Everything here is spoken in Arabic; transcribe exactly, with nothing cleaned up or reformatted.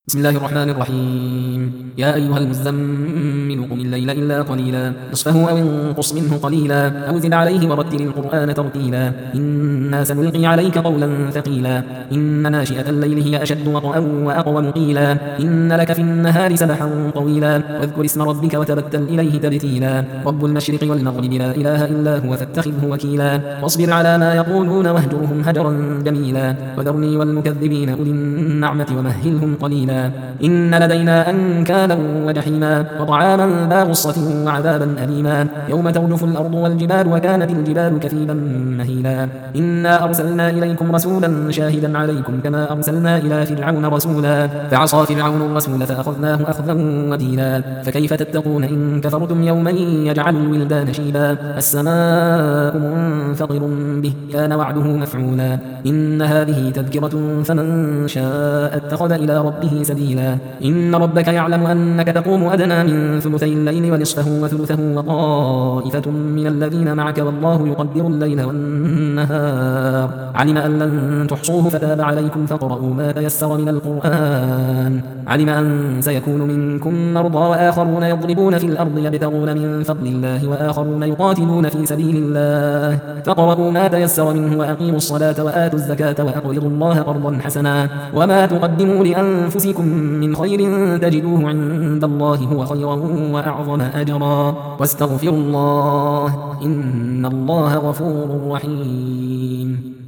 بسم الله الرحمن الرحيم. يا أيها المزمل قم الليل إلا قليلا نصفه أو انقص منه قليلا أو زد عليه ورتل القرآن ترتيلا إنا سنلقي عليك قولا ثقيلا إن ناشئة الليل هي أشد وطئا وأقوم قيلا إن لك في النهار سبحا طويلا واذكر اسم ربك وتبتل إليه تبتيلا رب المشرق والمغرب لا إله إلا هو فاتخذه وكيلا واصبر على ما يقولون واهجرهم هجرا جميلا وذرني والمكذبين أولي النعمة ومهلهم قليلا إن لدينا أنكالا وجحيما وطعاما ذا غصة وعذابا أليما يوم ترجف الأرض والجبال وكانت الجبال كثيبا مهيلا إنا أرسلنا إليكم رسولا شاهدا عليكم كما أرسلنا إلى فرعون رسولا فعصى فرعون الرسول فأخذناه أخذا وبيلا فكيف تتقون إن كفرتم يوما يجعل الولدان شيبا السماء منفطر به كان وعده مفعولا إن هذه تذكرة فمن شاء اتخذ إلى ربه سبيلا إن ربك يعلم أنك تقوم أدنى من ثلثي الليل ونصفه وثلثه وطائفة من الذين معك والله يقدر الليل والنهار علم أن لن تحصوه فتاب عليكم فاقرؤوا ما تيسر من القرآن علم أن سيكون منكم مرضى وآخرون يضربون في الأرض يبتغون من فضل الله وآخرون يقاتلون في سبيل الله فاقرؤوا ما تيسر منه وأقيموا الصلاة وآتوا الزكاة وأقرضوا الله قرضا حسنا وما تقدموا لأنفسكم من خير تجدوه عند الله هو خيرا وأعظم أجرا واستغفروا الله إن الله غفور رحيم.